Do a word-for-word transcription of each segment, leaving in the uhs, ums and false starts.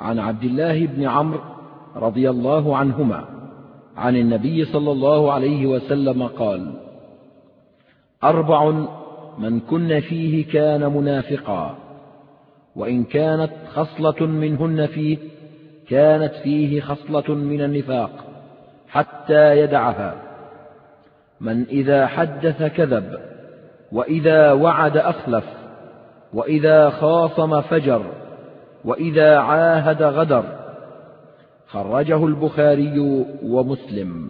عن عبد الله بن عمرو رضي الله عنهما عن النبي صلى الله عليه وسلم قال: أربع من كن فيه كان منافقا، وإن كانت خصلة منهن فيه كانت فيه خصلة من النفاق حتى يدعها: من إذا حدث كذب، وإذا وعد أخلف، وإذا خاصم فجر، وإذا عاهد غدر. خرجه البخاري ومسلم.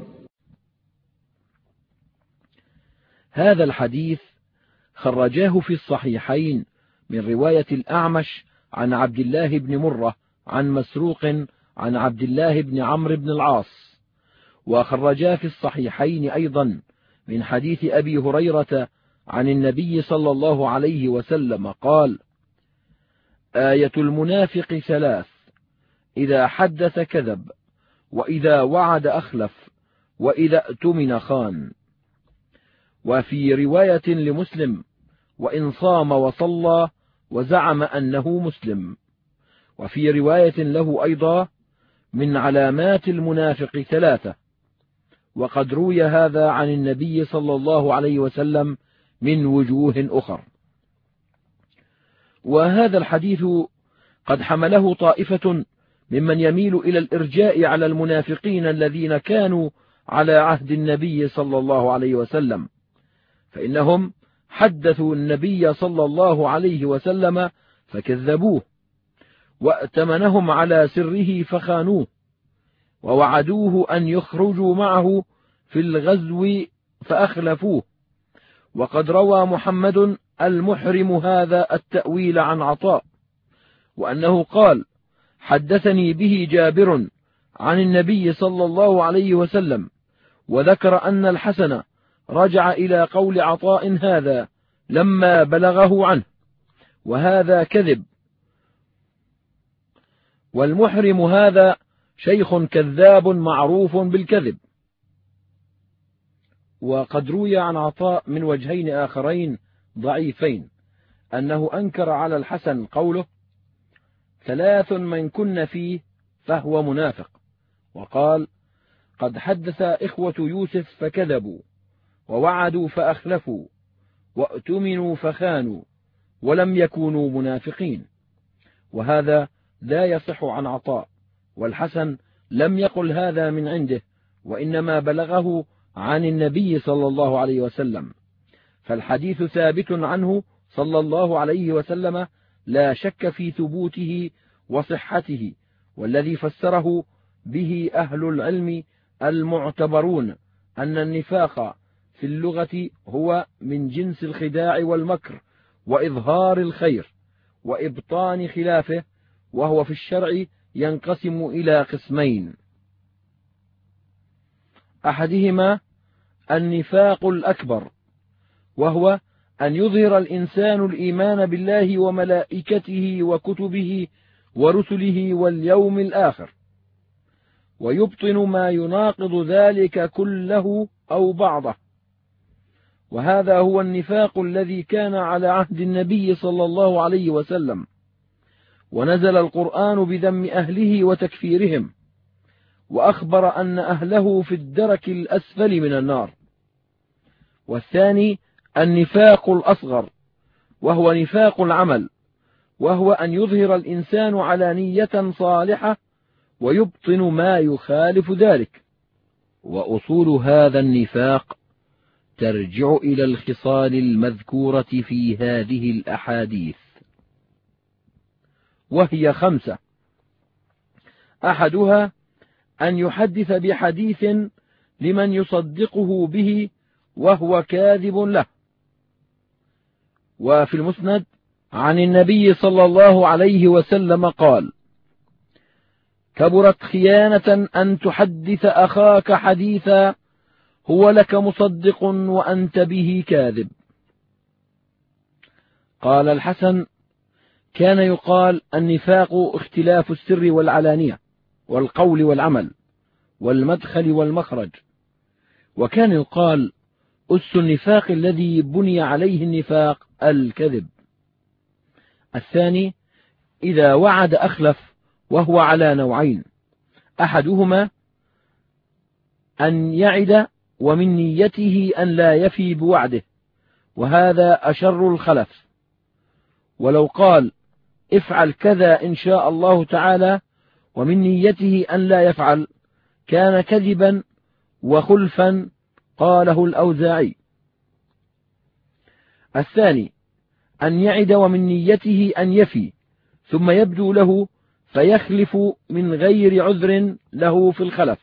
هذا الحديث خرجاه في الصحيحين من رواية الأعمش عن عبد الله بن مرة عن مسروق عن عبد الله بن عمرو بن العاص، وخرجاه في الصحيحين أيضا من حديث أبي هريرة عن النبي صلى الله عليه وسلم قال: آية المنافق ثلاث: إذا حدث كذب، وإذا وعد أخلف، وإذا اؤتمن خان. وفي رواية لمسلم: وإن صام وصلى وزعم أنه مسلم. وفي رواية له أيضا: من علامات المنافق ثلاثة. وقد روي هذا عن النبي صلى الله عليه وسلم من وجوه أخر. وهذا الحديث قد حمله طائفة ممن يميل إلى الإرجاء على المنافقين الذين كانوا على عهد النبي صلى الله عليه وسلم، فإنهم حدثوا النبي صلى الله عليه وسلم فكذبوه، وأتمنهم على سره فخانوه، ووعدوه أن يخرجوا معه في الغزو فأخلفوه. وقد روى محمد المحرم هذا التأويل عن عطاء، وأنه قال: حدثني به جابر عن النبي صلى الله عليه وسلم، وذكر أن الحسن رجع إلى قول عطاء هذا لما بلغه عنه، وهذا كذب. والمحرم هذا شيخ كذاب معروف بالكذب. وقد روي عن عطاء من وجهين آخرين ضعيفين أنه أنكر على الحسن قوله: ثلاث من كن فيه فهو منافق، وقال: قد حدث إخوة يوسف فكذبوا، ووعدوا فأخلفوا، وأؤتمنوا فخانوا، ولم يكونوا منافقين. وهذا لا يصح عن عطاء، والحسن لم يقل هذا من عنده، وإنما بلغه عن النبي صلى الله عليه وسلم، فالحديث ثابت عنه صلى الله عليه وسلم لا شك في ثبوته وصحته، والذي فسره به أهل العلم المعتبرون أن النفاق في اللغة هو من جنس الخداع والمكر وإظهار الخير وإبطان خلافه، وهو في الشرع ينقسم إلى قسمين: أحدهما النفاق الأكبر، وهو أن يظهر الإنسان الإيمان بالله وملائكته وكتبه ورسله واليوم الآخر، ويبطن ما يناقض ذلك كله أو بعضه. وهذا هو النفاق الذي كان على عهد النبي صلى الله عليه وسلم، ونزل القرآن بذم أهله وتكفيرهم، وأخبر أن أهله في الدرك الأسفل من النار. والثاني النفاق الأصغر، وهو نفاق العمل، وهو أن يظهر الإنسان علانية صالحة ويبطن ما يخالف ذلك. وأصول هذا النفاق ترجع إلى الخصال المذكورة في هذه الأحاديث، وهي خمسة: أحدها أن يحدث بحديث لمن يصدقه به وهو كاذب له. وفي المسند عن النبي صلى الله عليه وسلم قال: كبرت خيانة أن تحدث أخاك حديثا هو لك مصدق وأنت به كاذب. قال الحسن: كان يقال النفاق اختلاف السر والعلانية والقول والعمل والمدخل والمخرج. وكان يقال أس النفاق الذي بني عليه النفاق الكذب. الثاني: إذا وعد أخلف، وهو على نوعين: أحدهما أن يعد ومن نيته أن لا يفي بوعده، وهذا أشر الخلف، ولو قال افعل كذا إن شاء الله تعالى ومن نيته أن لا يفعل كان كذبا وخلفا، قاله الأوزاعي. الثاني أن يعد ومن نيته أن يفي ثم يبدو له فيخلف من غير عذر له في الخلف.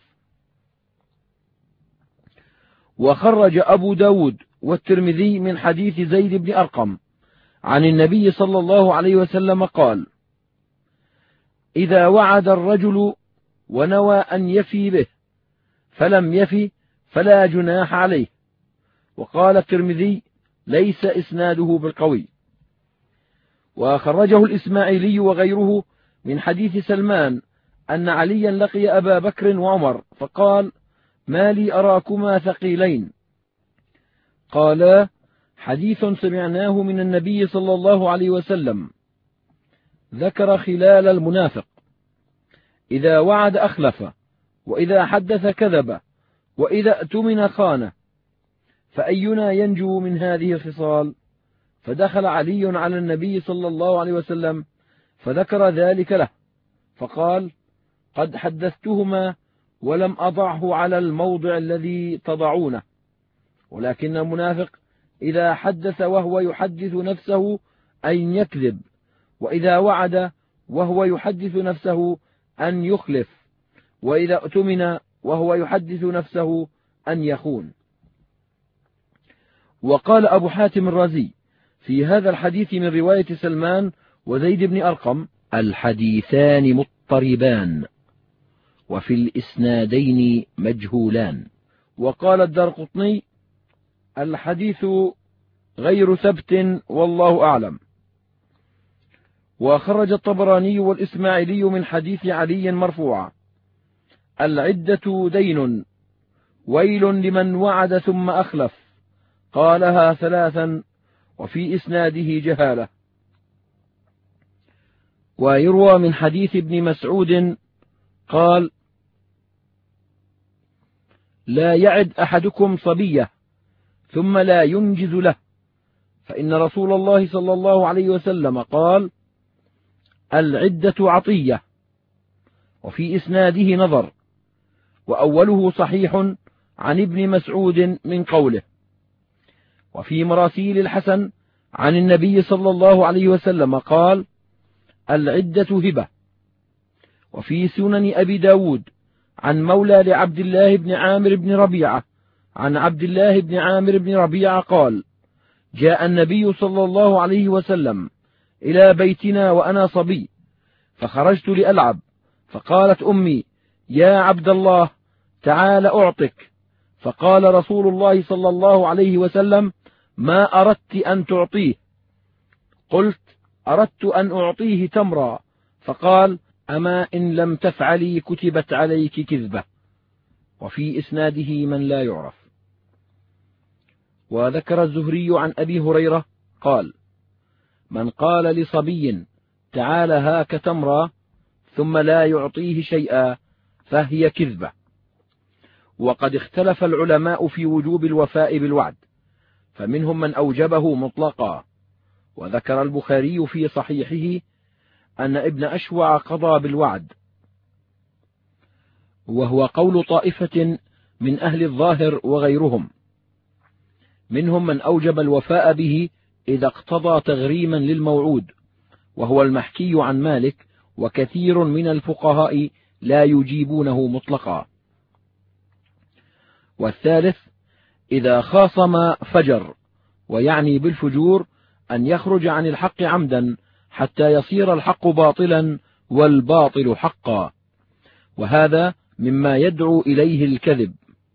وخرج أبو داود والترمذي من حديث زيد بن أرقم عن النبي صلى الله عليه وسلم قال: إذا وعد الرجل ونوى أن يفي به فلم يفي فلا جناح عليه. وقال الترمذي: ليس إسناده بالقوي. وخرجه الإسماعيلي وغيره من حديث سلمان أن عليا لقي أبا بكر وعمر فقال: ما لي أراكما ثقيلين؟ قالا: حديث سمعناه من النبي صلى الله عليه وسلم، ذكر خلال المنافق: إذا وعد أخلف، وإذا حدث كذب، وإذا اؤتمن خان، فأينا ينجو من هذه الخصال؟ فدخل علي على النبي صلى الله عليه وسلم فذكر ذلك له، فقال: قد حدثتهما ولم أضعه على الموضع الذي تضعونه، ولكن المنافق إذا حدث وهو يحدث نفسه أن يكذب، وإذا وعد وهو يحدث نفسه أن يخلف، وإذا اؤتمن وهو يحدث نفسه أن يخون. وقال أبو حاتم الرازي في هذا الحديث من رواية سلمان وزيد بن أرقم: الحديثان مضطربان وفي الإسنادين مجهولان. وقال الدارقطني: الحديث غير ثبت والله أعلم. وخرج الطبراني والإسماعيلي من حديث علي مرفوعا: العدة دين، ويل لمن وعد ثم أخلف، قالها ثلاثا وفي إسناده جهالة. ويروى من حديث ابن مسعود قال: لا يعد أحدكم صبية ثم لا ينجز له، فإن رسول الله صلى الله عليه وسلم قال: العدة عطية. وفي إسناده نظر، وأوله صحيح عن ابن مسعود من قوله. وفي مراسيل الحسن عن النبي صلى الله عليه وسلم قال: العدة هبة. وفي سنن أبي داود عن مولى لعبد الله بن عامر بن ربيعة عن عبد الله بن عامر بن ربيعة قال: جاء النبي صلى الله عليه وسلم إلى بيتنا وأنا صبي، فخرجت لألعب، فقالت أمي: يا عبد الله تعال أعطك. فقال رسول الله صلى الله عليه وسلم: ما أردت أن تعطيه؟ قلت: أردت أن أعطيه تمرا. فقال: أما إن لم تفعلي كتبت عليك كذبة. وفي إسناده من لا يعرف. وذكر الزهري عن أبي هريرة قال: من قال لصبي تعال هاك تمرا ثم لا يعطيه شيئا فهي كذبة. وقد اختلف العلماء في وجوب الوفاء بالوعد، فمنهم من أوجبه مطلقا. وذكر البخاري في صحيحه أن ابن أشوع قضى بالوعد، وهو قول طائفة من أهل الظاهر وغيرهم، منهم من أوجب الوفاء به إذا اقتضى تغريما للموعود، وهو المحكي عن مالك وكثير من الفقهاء لا يجيبونه مطلقا. والثالث إذا خاصم فجر، ويعني بالفجور أن يخرج عن الحق عمدا حتى يصير الحق باطلا والباطل حقا، وهذا مما يدعو إليه الكذب،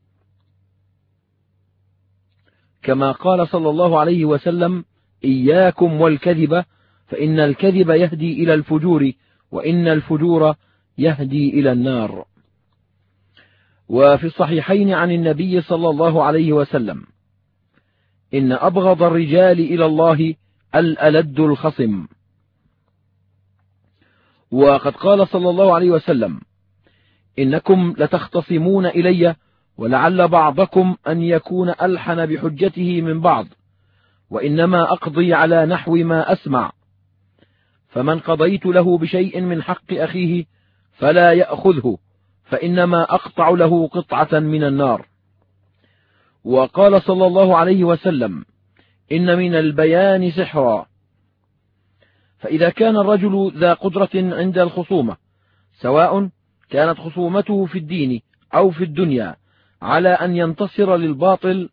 كما قال صلى الله عليه وسلم: إياكم والكذب فإن الكذب يهدي إلى الفجور، وإن الفجور يهدي إلى النار. وفي الصحيحين عن النبي صلى الله عليه وسلم: إن أبغض الرجال إلى الله الألد الخصم. وقد قال صلى الله عليه وسلم: إنكم لتختصمون إلي، ولعل بعضكم أن يكون ألحن بحجته من بعض، وإنما أقضي على نحو ما أسمع، فمن قضيت له بشيء من حق أخيه فلا يأخذه، فإنما أقطع له قطعة من النار. وقال صلى الله عليه وسلم: إن من البيان سحرا. فإذا كان الرجل ذا قدرة عند الخصومة، سواء كانت خصومته في الدين أو في الدنيا، على أن ينتصر للباطل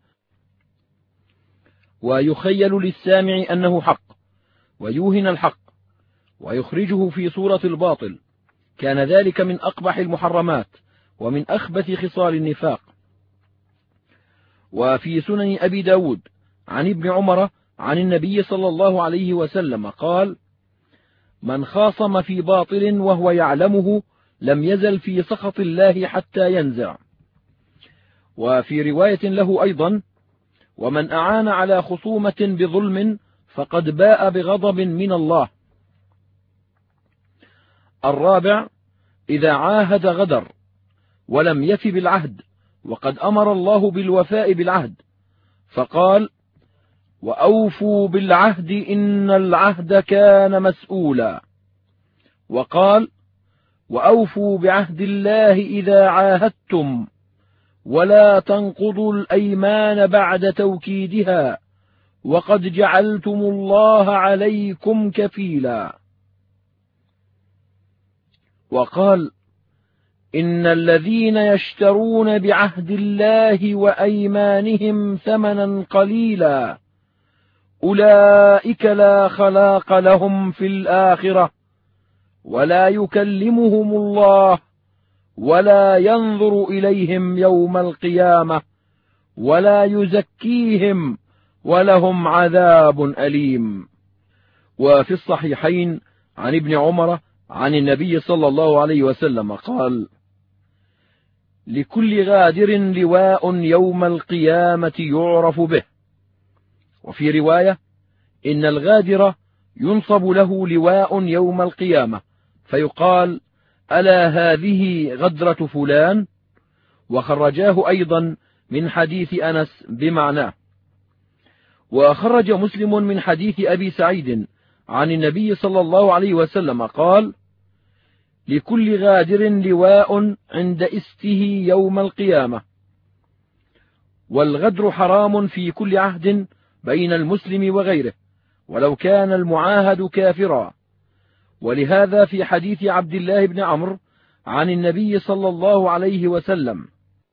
ويخيل للسامع أنه حق، ويوهن الحق ويخرجه في صورة الباطل، كان ذلك من أقبح المحرمات ومن أخبث خصال النفاق. وفي سنن أبي داود عن ابن عمر عن النبي صلى الله عليه وسلم قال: من خاصم في باطل وهو يعلمه لم يزل في سخط الله حتى ينزع. وفي رواية له أيضا: ومن أعان على خصومة بظلم فقد باء بغضب من الله. الرابع: إذا عاهد غدر ولم يف بالعهد، وقد أمر الله بالوفاء بالعهد، فقال: وأوفوا بالعهد إن العهد كان مسؤولا. وقال: وأوفوا بعهد الله إذا عاهدتم، ولا تنقضوا الأيمان بعد توكيدها، وقد جعلتم الله عليكم كفيلا. وقال: إن الذين يشترون بعهد الله وأيمانهم ثمنا قليلا أولئك لا خلاق لهم في الآخرة، ولا يكلمهم الله، ولا ينظر إليهم يوم القيامة، ولا يزكيهم، ولهم عذاب أليم. وفي الصحيحين عن ابن عمر عن النبي صلى الله عليه وسلم قال: لكل غادر لواء يوم القيامة يعرف به. وفي رواية: إن الغادر ينصب له لواء يوم القيامة فيقال: ألا هذه غدرة فلان؟ وخرجاه أيضا من حديث أنس بمعناه. وخرج مسلم من حديث أبي سعيد عن النبي صلى الله عليه وسلم قال: لكل غادر لواء عند استه يوم القيامة. والغدر حرام في كل عهد بين المسلم وغيره، ولو كان المعاهد كافرا. ولهذا في حديث عبد الله بن عمرو عن النبي صلى الله عليه وسلم: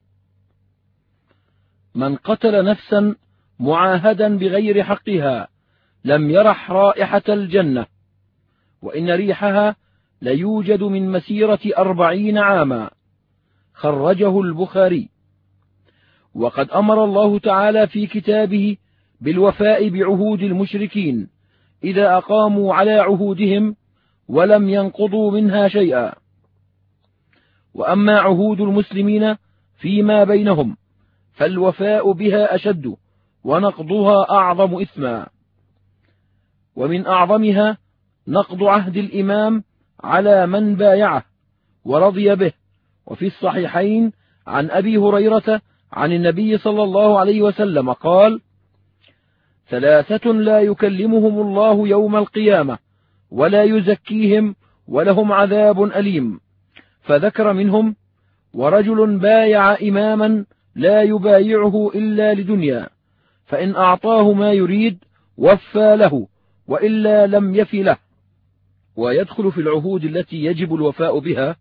من قتل نفسا معاهدا بغير حقها لم يرح رائحة الجنة، وإن ريحها ليوجد من مسيرة أربعين عاما. خرجه البخاري. وقد أمر الله تعالى في كتابه بالوفاء بعهود المشركين إذا أقاموا على عهودهم ولم ينقضوا منها شيئا. وأما عهود المسلمين فيما بينهم فالوفاء بها أشد، ونقضها أعظم إثما. ومن أعظمها نقض عهد الإمام على من بايعه ورضي به. وفي الصحيحين عن أبي هريرة عن النبي صلى الله عليه وسلم قال: ثلاثة لا يكلمهم الله يوم القيامة ولا يزكيهم ولهم عذاب أليم. فذكر منهم: ورجل بايع إماما لا يبايعه إلا لدنيا، فإن أعطاه ما يريد وفى له، وإلا لم يف له. ويدخل في العهود التي يجب الوفاء بها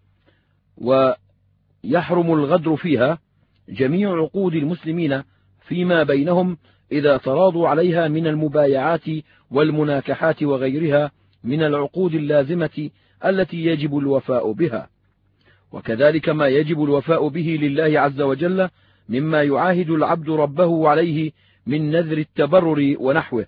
ويحرم الغدر فيها جميع عقود المسلمين فيما بينهم إذا تراضوا عليها من المبايعات والمناكحات وغيرها من العقود اللازمة التي يجب الوفاء بها. وكذلك ما يجب الوفاء به لله عز وجل مما يعاهد العبد ربه عليه من نذر التبرر ونحوه.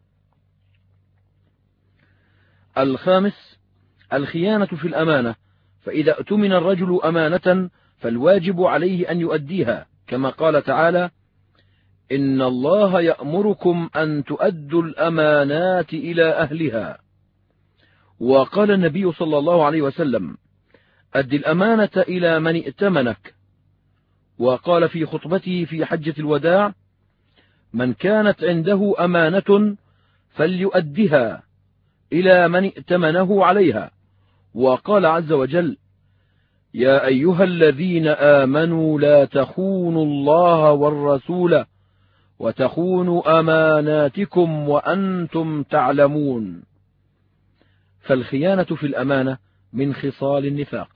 الخامس: الخيانة في الأمانة. فإذا اؤتمن الرجل أمانة فالواجب عليه أن يؤديها، كما قال تعالى: إن الله يأمركم أن تؤدوا الأمانات إلى أهلها. وقال النبي صلى الله عليه وسلم: أد الأمانة إلى من ائتمنك. وقال في خطبته في حجة الوداع: من كانت عنده أمانة فليؤدها إلى من ائتمنه عليها. وقال عز وجل: يا أيها الذين آمنوا لا تخونوا الله والرسول وتخونوا أماناتكم وأنتم تعلمون. فالخيانة في الأمانة من خصال النفاق.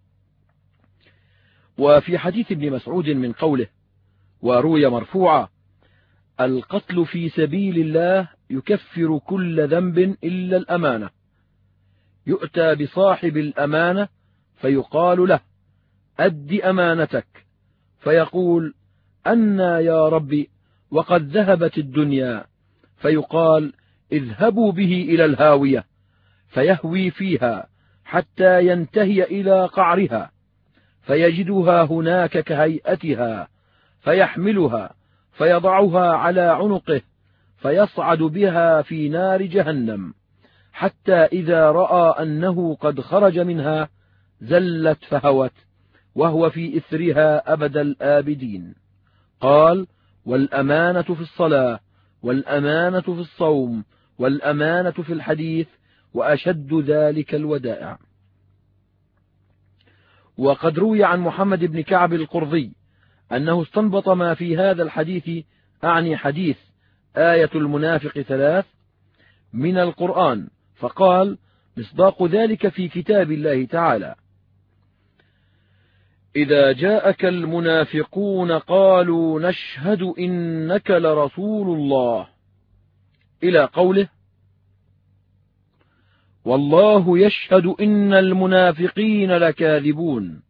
وفي حديث ابن مسعود من قوله: وروي مرفوعا: القتل في سبيل الله يكفر كل ذنب إلا الأمانة. يؤتى بصاحب الأمانة فيقال له: أد أمانتك، فيقول: أنى يا ربي وقد ذهبت الدنيا. فيقال: اذهبوا به إلى الهاوية، فيهوي فيها حتى ينتهي إلى قعرها، فيجدها هناك كهيئتها، فيحملها فيضعها على عنقه، فيصعد بها في نار جهنم، حتى إذا رأى أنه قد خرج منها زلت فهوت، وهو في إثرها أبد الآبدين. قال: والأمانة في الصلاة، والأمانة في الصوم، والأمانة في الحديث، وأشد ذلك الودائع. وقد روي عن محمد بن كعب القرظي أنه استنبط ما في هذا الحديث، أعني حديث آية المنافق ثلاث، من القرآن، فقال: مصداق ذلك في كتاب الله تعالى: إذا جاءك المنافقون قالوا نشهد إنك لرسول الله، إلى قوله: والله يشهد إن المنافقين لكاذبون.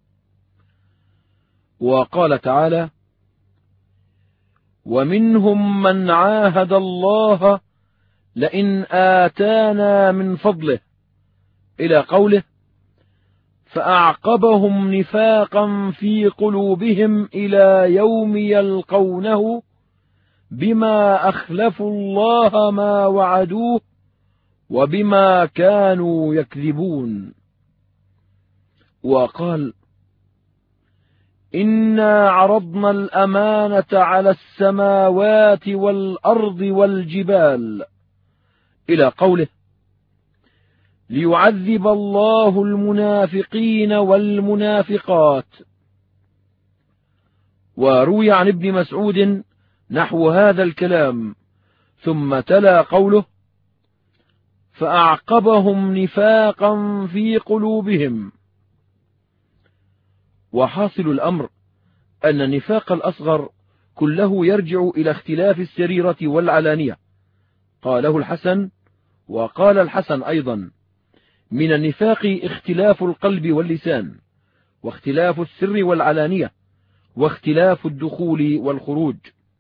وقال تعالى: ومنهم من عاهد الله لئن آتانا من فضله، إلى قوله: فأعقبهم نفاقا في قلوبهم إلى يوم يلقونه بما أخلفوا الله ما وعدوه وبما كانوا يكذبون. وقال: إنا عرضنا الأمانة على السماوات والأرض والجبال، إلى قوله: ليعذب الله المنافقين والمنافقات. وروي عن ابن مسعود نحو هذا الكلام، ثم تلا قوله: فأعقبهم نفاقا في قلوبهم. وحاصل الأمر أن النفاق الأصغر كله يرجع إلى اختلاف السريرة والعلانية. قاله الحسن، وقال الحسن أيضا: من النفاق اختلاف القلب واللسان، واختلاف السر والعلانية، واختلاف الدخول والخروج.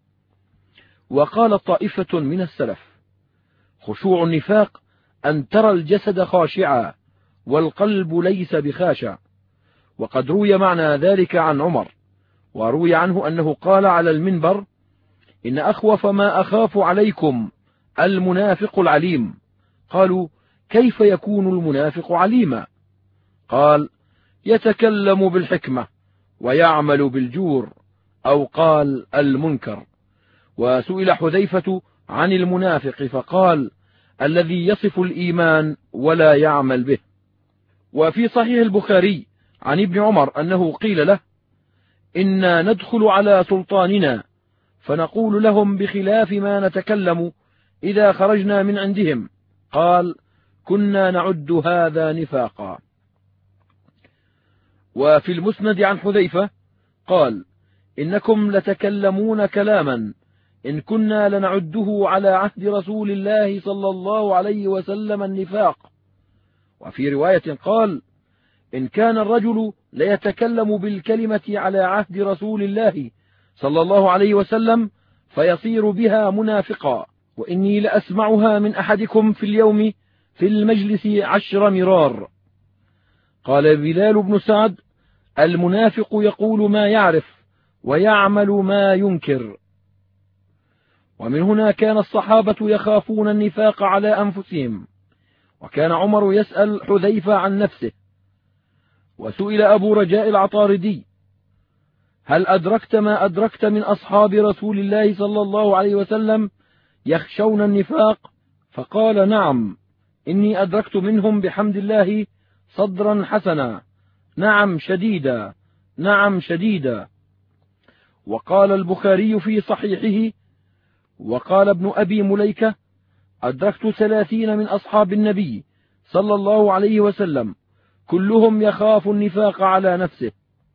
وقال طائفة من السلف: خشوع النفاق أن ترى الجسد خاشعا والقلب ليس بخاشع. وقد روي معنى ذلك عن عمر، وروي عنه أنه قال على المنبر: إن أخوف ما أخاف عليكم المنافق العليم. قالوا: كيف يكون المنافق عليما؟ قال: يتكلم بالحكمة ويعمل بالجور، أو قال المنكر. وسئل حذيفة عن المنافق فقال: الذي يصف الإيمان ولا يعمل به. وفي صحيح البخاري عن ابن عمر أنه قيل له: إنا ندخل على سلطاننا فنقول لهم بخلاف ما نتكلم إذا خرجنا من عندهم. قال: كنا نعد هذا نفاقا. وفي المسند عن حذيفة قال: إنكم لتكلمون كلاما إن كنا لنعده على عهد رسول الله صلى الله عليه وسلم النفاق. وفي رواية قال: إن كان الرجل ليتكلم بالكلمة على عهد رسول الله صلى الله عليه وسلم فيصير بها منافقا، وإني لأسمعها من أحدكم في اليوم في المجلس عشر مرار. قال بلال بن سعد: المنافق يقول ما يعرف ويعمل ما ينكر. ومن هنا كان الصحابة يخافون النفاق على أنفسهم، وكان عمر يسأل حذيفة عن نفسه. وسئل أبو رجاء العطاردي: هل أدركت ما أدركت من أصحاب رسول الله صلى الله عليه وسلم يخشون النفاق؟ فقال: نعم، إني أدركت منهم بحمد الله صدرا حسنا، نعم شديدا، نعم شديدا. وقال البخاري في صحيحه: وقال ابن أبي مليكة: أدركت ثلاثين من أصحاب النبي صلى الله عليه وسلم كلهم يخاف النفاق على نفسه.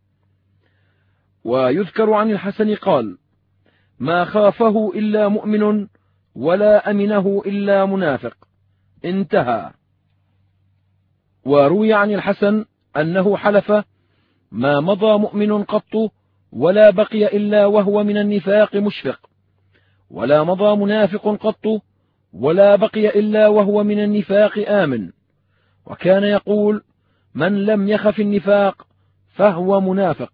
ويذكر عن الحسن قال: ما خافه إلا مؤمن ولا أمنه إلا منافق. انتهى. وروي عن الحسن أنه حلف: ما مضى مؤمن قط ولا بقي إلا وهو من النفاق مشفق، ولا مضى منافق قط ولا بقي إلا وهو من النفاق آمن. وكان يقول: من لم يخف النفاق فهو منافق.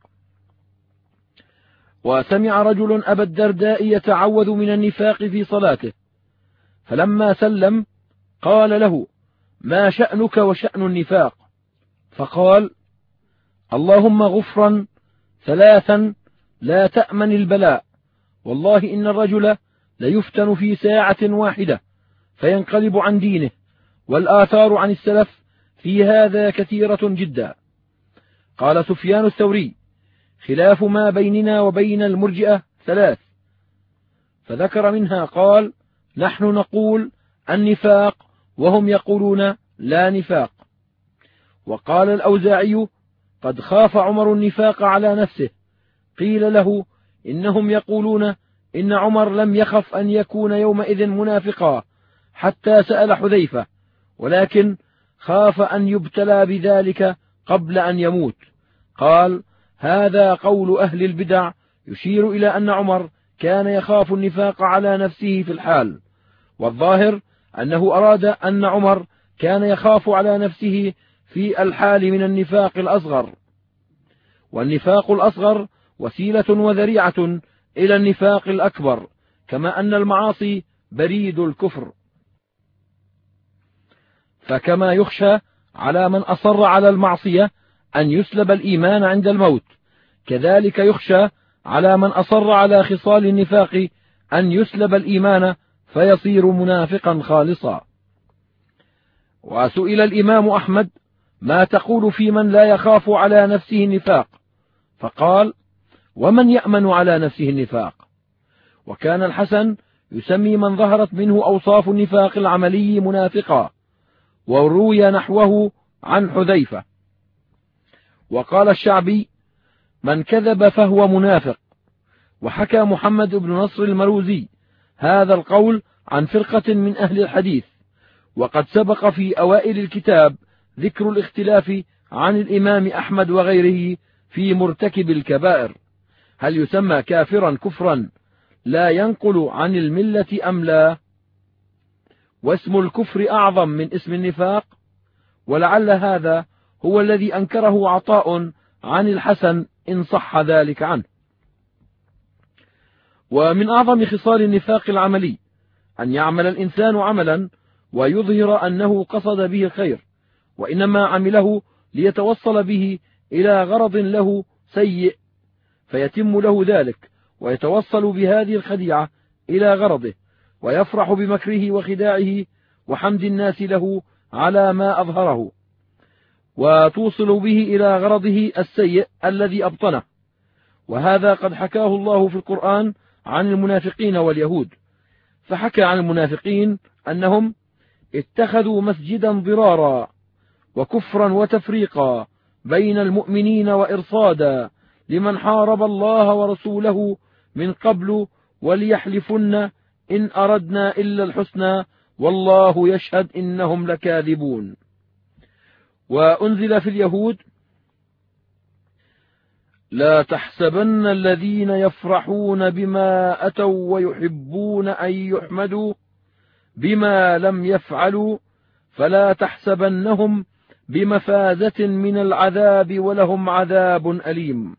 وسمع رجل أبا الدرداء يتعوذ من النفاق في صلاته، فلما سلم قال له: ما شأنك وشأن النفاق؟ فقال: اللهم غفرا ثلاثا لا تأمن البلاء، والله إن الرجل ليفتن في ساعة واحدة فينقلب عن دينه، والآثار عن السلف في هذا كثيرة جدا. قال سفيان الثوري: خلاف ما بيننا وبين المرجئة ثلاث، فذكر منها قال: نحن نقول النفاق وهم يقولون لا نفاق. وقال الأوزاعي: قد خاف عمر النفاق على نفسه، قيل له: إنهم يقولون إن عمر لم يخف أن يكون يومئذ منافقا حتى سأل حذيفة، ولكن خاف أن يبتلى بذلك قبل أن يموت. قال: هذا قول أهل البدع يشير إلى أن عمر كان يخاف النفاق على نفسه في الحال، والظاهر أنه أراد أن عمر كان يخاف على نفسه في الحال من النفاق الأصغر. والنفاق الأصغر وسيلة وذريعة إلى النفاق الأكبر، كما أن المعاصي بريد الكفر. فكما يخشى على من أصر على المعصية أن يسلب الإيمان عند الموت، كذلك يخشى على من أصر على خصال النفاق أن يسلب الإيمان فيصير منافقا خالصا. وسئل الإمام أحمد: ما تقول في من لا يخاف على نفسه النفاق؟ فقال: ومن يأمن على نفسه النفاق؟ وكان الحسن يسمي من ظهرت منه أوصاف النفاق العملي منافقا، وروي نحوه عن حذيفة. وقال الشعبي: من كذب فهو منافق. وحكى محمد بن نصر المروزي هذا القول عن فرقة من أهل الحديث. وقد سبق في أوائل الكتاب ذكر الاختلاف عن الإمام أحمد وغيره في مرتكب الكبائر، هل يسمى كافرا كفرا لا ينقل عن الملة أم لا؟ واسم الكفر أعظم من اسم النفاق، ولعل هذا هو الذي أنكره عطاء عن الحسن إن صح ذلك عنه. ومن أعظم خصال النفاق العملي أن يعمل الإنسان عملا ويظهر أنه قصد به الخير، وإنما عمله ليتوصل به إلى غرض له سيء، فيتم له ذلك ويتوصل بهذه الخديعة إلى غرضه، ويفرح بمكره وخداعه وحمد الناس له على ما أظهره، وتوصل به إلى غرضه السيء الذي أبطنه. وهذا قد حكاه الله في القرآن عن المنافقين واليهود، فحكى عن المنافقين أنهم اتخذوا مسجدا ضرارا وكفرا وتفريقا بين المؤمنين وإرصادا لمن حارب الله ورسوله من قبل وليحلفن إن أردنا إلا الحسنى والله يشهد إنهم لكاذبون. وأنزل في اليهود: لا تحسبن الذين يفرحون بما أتوا ويحبون أن يحمدوا بما لم يفعلوا فلا تحسبنهم بمفازة من العذاب ولهم عذاب أليم.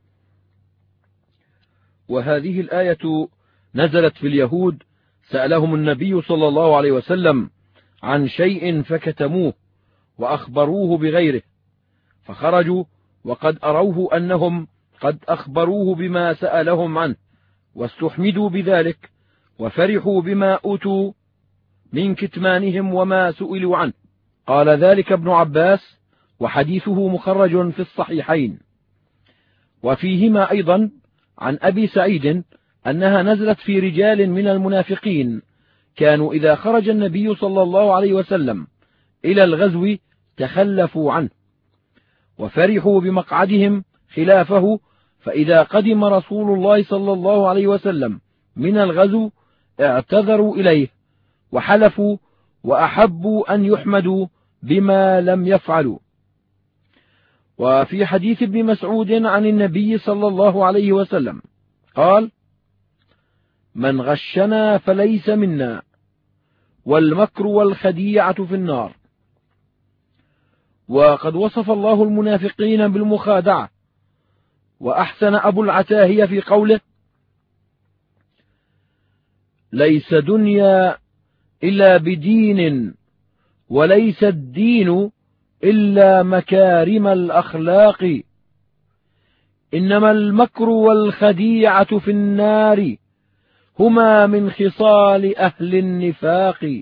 وهذه الآية نزلت في اليهود، سألهم النبي صلى الله عليه وسلم عن شيء فكتموه وأخبروه بغيره، فخرجوا وقد أروه أنهم قد أخبروه بما سألهم عنه، واستحمدوا بذلك وفرحوا بما أوتوا من كتمانهم وما سئلوا عنه. قال ذلك ابن عباس، وحديثه مخرج في الصحيحين. وفيهما أيضا عن أبي سعيد أنها نزلت في رجال من المنافقين كانوا إذا خرج النبي صلى الله عليه وسلم إلى الغزو تخلفوا عنه، وفرحوا بمقعدهم خلافه، فإذا قدم رسول الله صلى الله عليه وسلم من الغزو اعتذروا إليه وحلفوا وأحبوا أن يحمدوا بما لم يفعلوا. وفي حديث ابن مسعود عن النبي صلى الله عليه وسلم قال: من غشنا فليس منا، والمكر والخديعة في النار. وقد وصف الله المنافقين بالمخادعة، وأحسن أبو العتاهية في قوله: ليس دنيا إلا بدين، وليس الدين إلا مكارم الأخلاق، إنما المكر والخديعة في النار، هما من خصال أهل النفاق.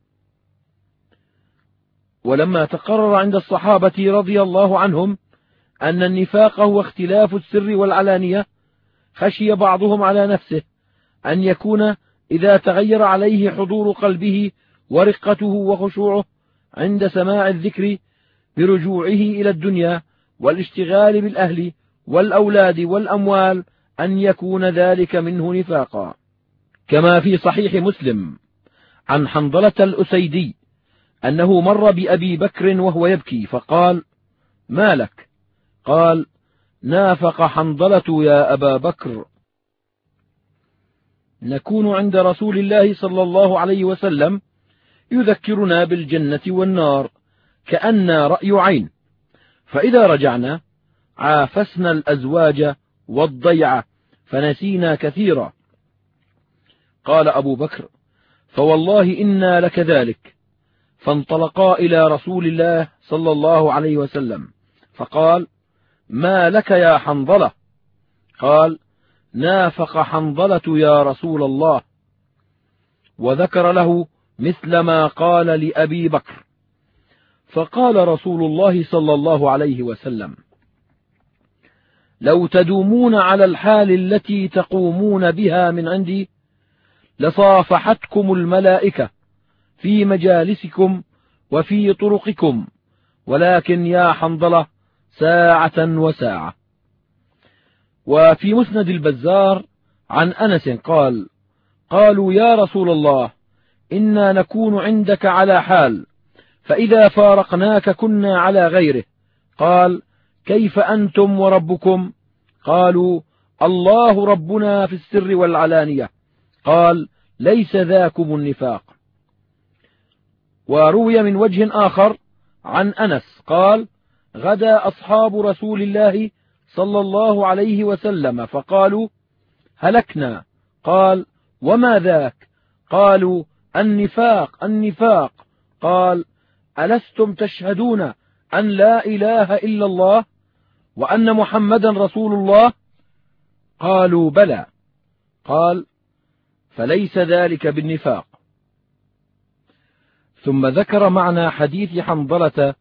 ولما تقرر عند الصحابة رضي الله عنهم أن النفاق هو اختلاف السر والعلانية، خشي بعضهم على نفسه أن يكون إذا تغير عليه حضور قلبه ورقته وخشوعه عند سماع الذكر برجوعه إلى الدنيا والاشتغال بالأهل والأولاد والأموال أن يكون ذلك منه نفاقا. كما في صحيح مسلم عن حنظلة الأسيدي أنه مر بأبي بكر وهو يبكي فقال: ما لك؟ قال: نافق حنظلة يا أبا بكر. نكون عند رسول الله صلى الله عليه وسلم يذكرنا بالجنة والنار كأن رأي عين، فإذا رجعنا عافسنا الأزواج والضيعة فنسينا كثيرا. قال أبو بكر: فوالله إنا لكذلك. فانطلقا إلى رسول الله صلى الله عليه وسلم فقال: ما لك يا حنظلة؟ قال: نافق حنظلة يا رسول الله. وذكر له مثل ما قال لأبي بكر. فقال رسول الله صلى الله عليه وسلم: لو تدومون على الحال التي تقومون بها من عندي لصافحتكم الملائكة في مجالسكم وفي طرقكم، ولكن يا حنظلة ساعة وساعة. وفي مسند البزار عن أنس قال: قالوا يا رسول الله إنا نكون عندك على حال، فإذا فارقناك كنا على غيره. قال: كيف أنتم وربكم؟ قالوا: الله ربنا في السر والعلانية. قال: ليس ذاكم النفاق. وروي من وجه آخر عن أنس قال: غدا أصحاب رسول الله صلى الله عليه وسلم فقالوا: هلكنا. قال: وما ذاك؟ قالوا: النفاق النفاق. قال: ألستم تشهدون أن لا إله إلا الله وأن محمدا رسول الله؟ قالوا: بلى. قال: فليس ذلك بالنفاق. ثم ذكر معنى حديث حنظلة